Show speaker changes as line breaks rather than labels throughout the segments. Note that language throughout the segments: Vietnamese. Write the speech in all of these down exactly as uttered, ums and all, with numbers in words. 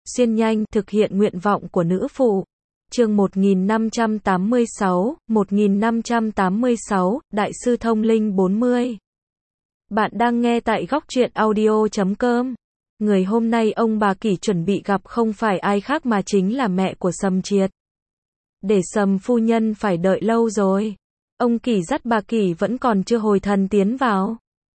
xuyên nhanh, thực hiện nguyện vọng của nữ phụ. Chương một nghìn năm trăm tám mươi sáu, một nghìn năm trăm tám mươi sáu, Đại sư Thông Linh bốn mươi. Bạn đang nghe tại góc truyện audio chấm com. Người hôm nay ông bà Kỷ chuẩn bị gặp không phải ai khác mà chính là mẹ của Sầm Triệt. Để Sầm phu nhân phải đợi lâu rồi. Ông Kỷ dắt bà Kỷ vẫn còn chưa hồi thần tiến vào.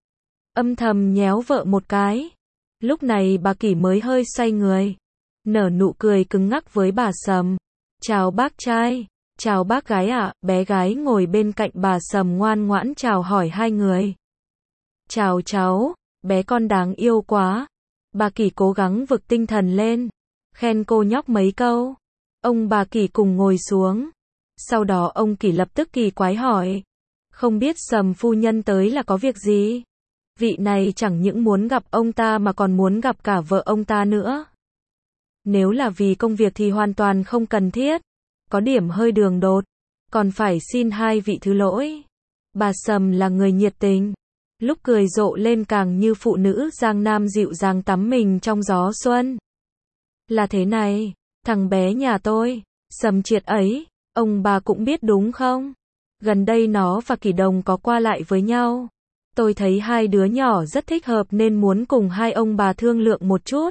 Âm thầm nhéo vợ một cái. Lúc này bà Kỷ mới hơi xoay người. Nở nụ cười cứng ngắc với bà Sầm. Chào bác trai, chào bác gái ạ, bé gái ngồi bên cạnh bà Sầm ngoan ngoãn chào hỏi hai người. Chào cháu, bé con đáng yêu quá. Bà Kỷ cố gắng vực tinh thần lên, khen cô nhóc mấy câu. Ông bà Kỷ cùng ngồi xuống. Sau đó ông Kỷ lập tức kỳ quái hỏi. Không biết Sầm phu nhân tới là có việc gì? Vị này chẳng những muốn gặp ông ta mà còn muốn gặp cả vợ ông ta nữa. Nếu là vì công việc thì hoàn toàn không cần thiết. Có điểm hơi đường đột. Còn phải xin hai vị thứ lỗi. Bà Sầm là người nhiệt tình. Lúc cười rộ lên càng như phụ nữ giang nam dịu dàng tắm mình trong gió xuân. Là thế này, thằng bé nhà tôi, Sầm Triệt ấy, ông bà cũng biết đúng không? Gần đây nó và Kỷ Đồng có qua lại với nhau. Tôi thấy hai đứa nhỏ rất thích hợp nên muốn cùng hai ông bà thương lượng một chút.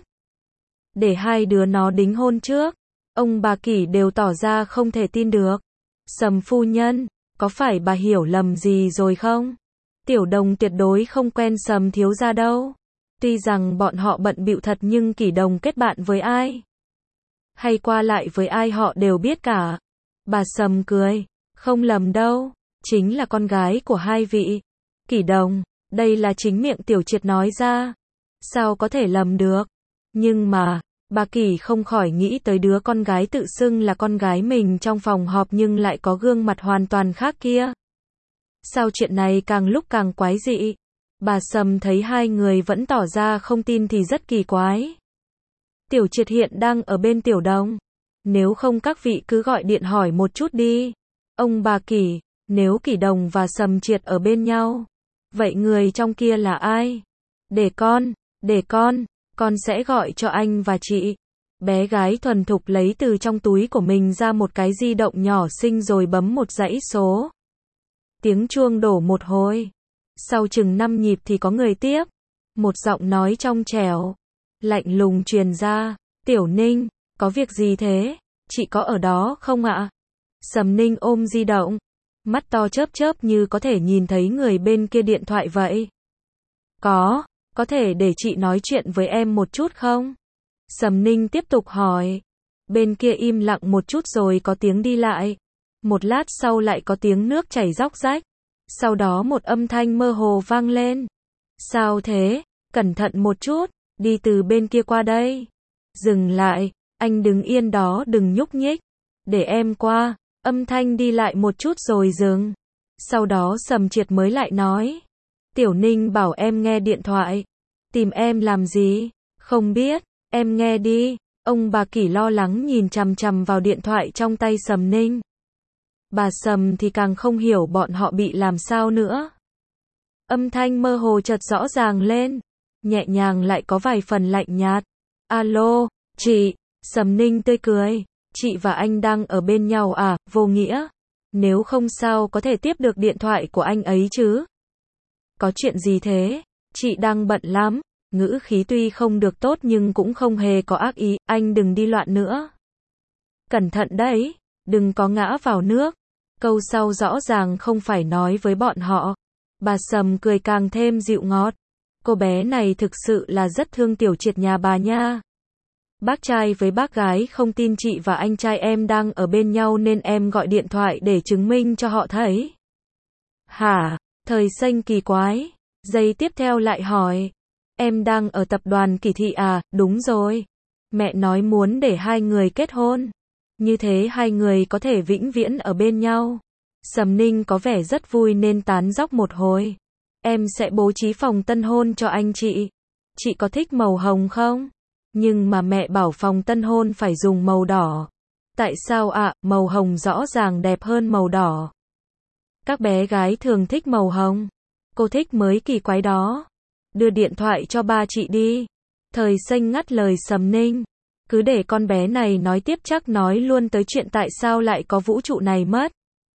Để hai đứa nó đính hôn trước. Ông bà Kỷ đều tỏ ra không thể tin được. Sầm phu nhân, có phải bà hiểu lầm gì rồi không? Tiểu Đồng tuyệt đối không quen Sầm thiếu gia đâu. Tuy rằng bọn họ bận bịu thật nhưng Kỷ Đồng kết bạn với ai? Hay qua lại với ai họ đều biết cả. Bà Sầm cười, không lầm đâu, chính là con gái của hai vị. Kỷ Đồng, đây là chính miệng Tiểu Triệt nói ra. Sao có thể lầm được? Nhưng mà, bà Kỷ không khỏi nghĩ tới đứa con gái tự xưng là con gái mình trong phòng họp nhưng lại có gương mặt hoàn toàn khác kia. Sao chuyện này càng lúc càng quái dị? Bà Sầm thấy hai người vẫn tỏ ra không tin thì rất kỳ quái. Tiểu Triệt hiện đang ở bên Tiểu Đồng. Nếu không các vị cứ gọi điện hỏi một chút đi. Ông bà Kỷ, nếu Kỷ Đồng và Sầm Triệt ở bên nhau, vậy người trong kia là ai? Để con, để con, con sẽ gọi cho anh và chị. Bé gái thuần thục lấy từ trong túi của mình ra một cái di động nhỏ xinh rồi bấm một dãy số. Tiếng chuông đổ một hồi. Sau chừng năm nhịp thì có người tiếp. Một giọng nói trong trẻo, lạnh lùng truyền ra. Tiểu Ninh, có việc gì thế? Chị có ở đó không ạ? Sầm Ninh ôm di động. Mắt to chớp chớp như có thể nhìn thấy người bên kia điện thoại vậy. Có, có thể để chị nói chuyện với em một chút không? Sầm Ninh tiếp tục hỏi. Bên kia im lặng một chút rồi có tiếng đi lại. Một lát sau lại có tiếng nước chảy róc rách. Sau đó một âm thanh mơ hồ vang lên. Sao thế? Cẩn thận một chút, đi từ bên kia qua đây. Dừng lại, anh đứng yên đó đừng nhúc nhích. Để em qua, âm thanh đi lại một chút rồi dừng. Sau đó Sầm Triệt mới lại nói. Tiểu Ninh bảo em nghe điện thoại. Tìm em làm gì? Không biết, em nghe đi. Ông bà Kỷ lo lắng nhìn chằm chằm vào điện thoại trong tay Sầm Ninh. Bà Sầm thì càng không hiểu bọn họ bị làm sao nữa. Âm thanh mơ hồ chợt rõ ràng lên, nhẹ nhàng lại có vài phần lạnh nhạt. Alo, chị, Sầm Ninh tươi cười, chị và anh đang ở bên nhau à, vô nghĩa. Nếu không sao có thể tiếp được điện thoại của anh ấy chứ? Có chuyện gì thế? Chị đang bận lắm. Ngữ khí tuy không được tốt nhưng cũng không hề có ác ý, anh đừng đi loạn nữa. Cẩn thận đấy, đừng có ngã vào nước. Câu sau rõ ràng không phải nói với bọn họ. Bà Sầm cười càng thêm dịu ngọt. Cô bé này thực sự là rất thương Tiểu Triệt nhà bà nha. Bác trai với bác gái không tin chị và anh trai em đang ở bên nhau nên em gọi điện thoại để chứng minh cho họ thấy. Hả? Thời xanh kỳ quái. Giây tiếp theo lại hỏi. Em đang ở tập đoàn Kỷ Thị à? Đúng rồi. Mẹ nói muốn để hai người kết hôn. Như thế hai người có thể vĩnh viễn ở bên nhau. Sầm Ninh có vẻ rất vui nên tán dóc một hồi. Em sẽ bố trí phòng tân hôn cho anh chị. Chị có thích màu hồng không? Nhưng mà mẹ bảo phòng tân hôn phải dùng màu đỏ. Tại sao ạ? À, màu hồng rõ ràng đẹp hơn màu đỏ. Các bé gái thường thích màu hồng. Cô thích mới kỳ quái đó. Đưa điện thoại cho ba chị đi. Thời xanh ngắt lời Sầm Ninh. Cứ để con bé này nói tiếp, chắc nói luôn tới chuyện tại sao lại có vũ trụ này mất.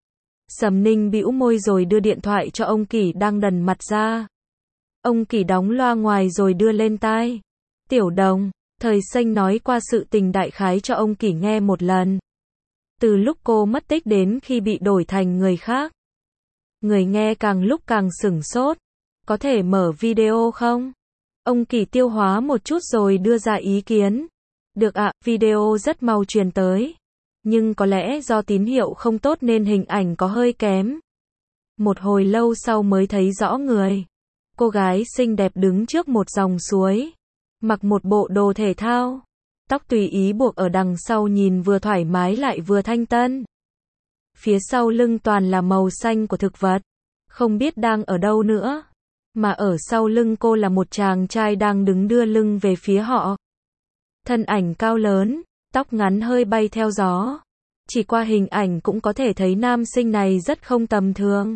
Sầm Ninh bĩu môi rồi đưa điện thoại cho ông Kỷ đang đần mặt ra. Ông Kỷ đóng loa ngoài rồi đưa lên tai. Tiểu Đồng, Thời Xanh nói qua sự tình đại khái cho ông Kỷ nghe một lần. Từ lúc cô mất tích đến khi bị đổi thành người khác. Người nghe càng lúc càng sửng sốt. Có thể mở video không? Ông Kỷ tiêu hóa một chút rồi đưa ra ý kiến. Được ạ, video rất mau truyền tới. Nhưng có lẽ do tín hiệu không tốt nên hình ảnh có hơi kém. Một hồi lâu sau mới thấy rõ người. Cô gái xinh đẹp đứng trước một dòng suối. Mặc một bộ đồ thể thao. Tóc tùy ý buộc ở đằng sau nhìn vừa thoải mái lại vừa thanh tân. Phía sau lưng toàn là màu xanh của thực vật. Không biết đang ở đâu nữa. Mà ở sau lưng cô là một chàng trai đang đứng đưa lưng về phía họ. Thân ảnh cao lớn, tóc ngắn hơi bay theo gió. Chỉ qua hình ảnh cũng có thể thấy nam sinh này rất không tầm thường.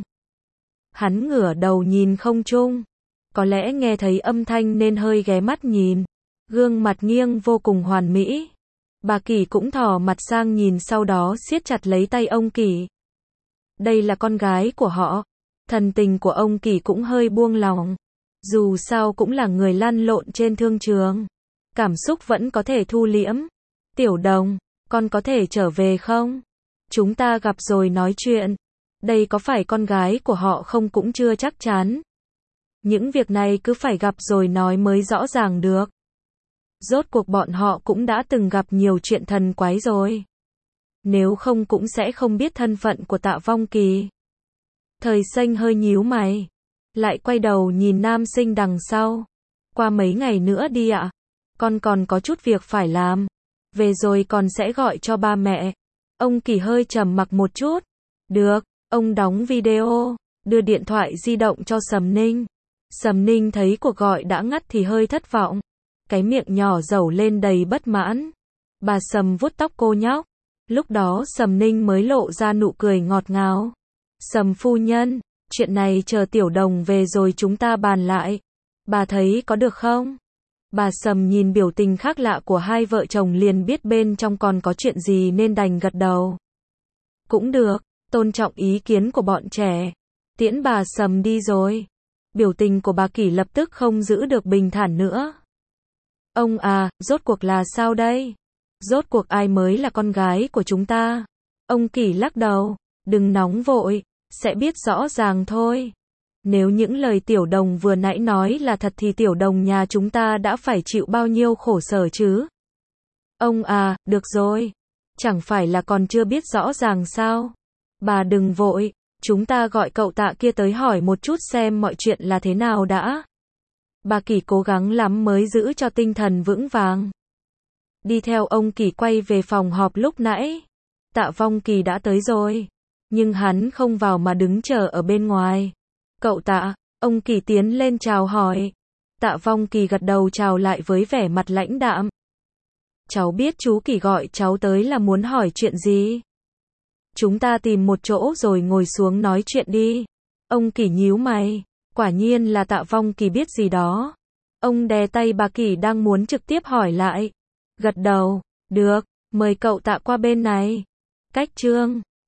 Hắn ngửa đầu nhìn không trung. Có lẽ nghe thấy âm thanh nên hơi ghé mắt nhìn. Gương mặt nghiêng vô cùng hoàn mỹ. Bà Kỷ cũng thò mặt sang nhìn, sau đó siết chặt lấy tay ông Kỷ. Đây là con gái của họ. Thần tình của ông Kỷ cũng hơi buông lỏng. Dù sao cũng là người lăn lộn trên thương trường. Cảm xúc vẫn có thể thu liễm. Tiểu Đồng, con có thể trở về không? Chúng ta gặp rồi nói chuyện. Đây có phải con gái của họ không cũng chưa chắc chắn. Những việc này cứ phải gặp rồi nói mới rõ ràng được. Rốt cuộc bọn họ cũng đã từng gặp nhiều chuyện thần quái rồi. Nếu không cũng sẽ không biết thân phận của Tạ Vong Kỳ. Thời Xanh hơi nhíu mày. Lại quay đầu nhìn nam sinh đằng sau. Qua mấy ngày nữa đi ạ. Con còn có chút việc phải làm. Về rồi con sẽ gọi cho ba mẹ. Ông Kỷ hơi trầm mặc một chút. Được, ông đóng video. Đưa điện thoại di động cho Sầm Ninh. Sầm Ninh thấy cuộc gọi đã ngắt thì hơi thất vọng. Cái miệng nhỏ dẩu lên đầy bất mãn. Bà Sầm vuốt tóc cô nhóc. Lúc đó Sầm Ninh mới lộ ra nụ cười ngọt ngào. Sầm phu nhân, chuyện này chờ Tiểu Đồng về rồi chúng ta bàn lại. Bà thấy có được không? Bà Sầm nhìn biểu tình khác lạ của hai vợ chồng liền biết bên trong còn có chuyện gì nên đành gật đầu. Cũng được, tôn trọng ý kiến của bọn trẻ. Tiễn bà Sầm đi rồi. Biểu tình của bà Kỷ lập tức không giữ được bình thản nữa. Ông à, rốt cuộc là sao đây? Rốt cuộc ai mới là con gái của chúng ta? Ông Kỷ lắc đầu. Đừng nóng vội, sẽ biết rõ ràng thôi. Nếu những lời Tiểu Đồng vừa nãy nói là thật thì Tiểu Đồng nhà chúng ta đã phải chịu bao nhiêu khổ sở chứ? Ông à, được rồi. Chẳng phải là còn chưa biết rõ ràng sao? Bà đừng vội, chúng ta gọi cậu Tạ kia tới hỏi một chút xem mọi chuyện là thế nào đã. Bà Kỷ cố gắng lắm mới giữ cho tinh thần vững vàng. Đi theo ông Kỷ quay về phòng họp lúc nãy. Tạ Vong Kỳ đã tới rồi. Nhưng hắn không vào mà đứng chờ ở bên ngoài. Cậu Tạ, ông Kỷ tiến lên chào hỏi. Tạ Vong Kỳ gật đầu chào lại với vẻ mặt lãnh đạm. Cháu biết chú Kỷ gọi cháu tới là muốn hỏi chuyện gì. Chúng ta tìm một chỗ rồi ngồi xuống nói chuyện đi. Ông Kỷ nhíu mày. Quả nhiên là Tạ Vong Kỳ biết gì đó. Ông đè tay bà Kỷ đang muốn trực tiếp hỏi lại. Gật đầu. Được, mời cậu Tạ qua bên này. Cách chương